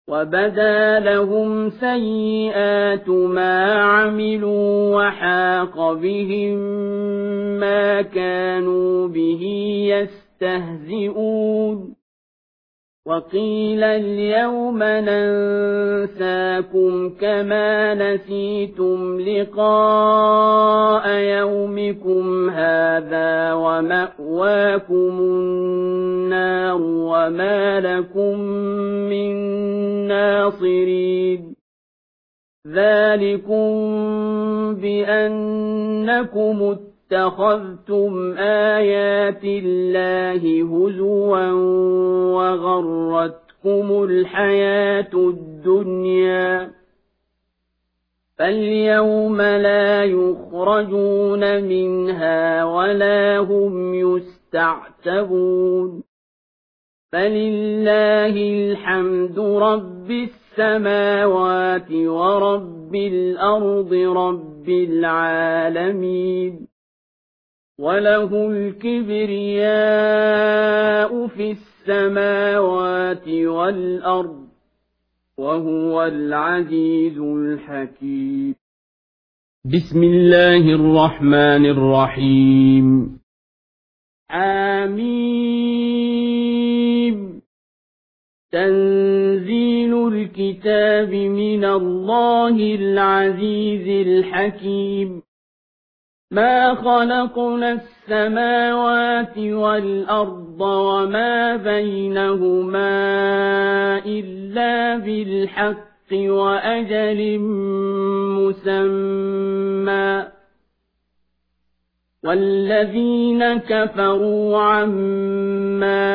وبدا لهم سيئات ما عملوا وحاق بهم ما كانوا به يستهزئون وقيل اليوم ننساكم كما نسيتم لقاء يومكم هذا ومأواكم النار وما لكم من ناصرين ذلكم بأنكم اتخذتم آيات الله هزوا وغرتكم الحياة الدنيا فاليوم لا يخرجون منها ولا هم يستعتبون فلله الحمد رب السماوات ورب الأرض رب العالمين وله الكبرياء في السماوات والأرض وهو العزيز الحكيم بسم الله الرحمن الرحيم آمين تنزيل الكتاب من الله العزيز الحكيم ما خلقنا السماوات والأرض وما بينهما إلا بالحق وأجل مسمى والذين كفروا عما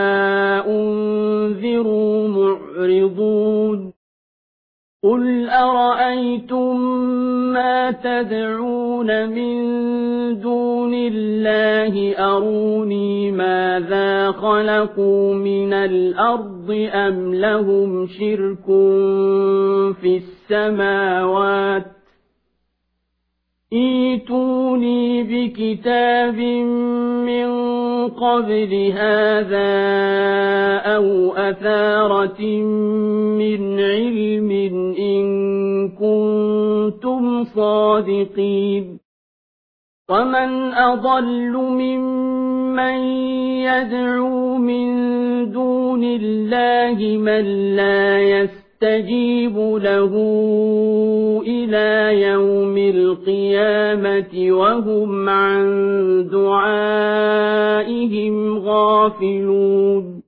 أنذروا معرضون قل أرأيتم ما تدعون من دون الله أروني ماذا خلقوا من الأرض أم لهم شرك في السماوات ائتوني بكتاب من قبل هذا أو أثارة من علم إن كنتم صادقين ومن أضل ممن يدعو من دون الله من لا يستجيب له إلى يوم القيامة وهم عن دعائهم غافلون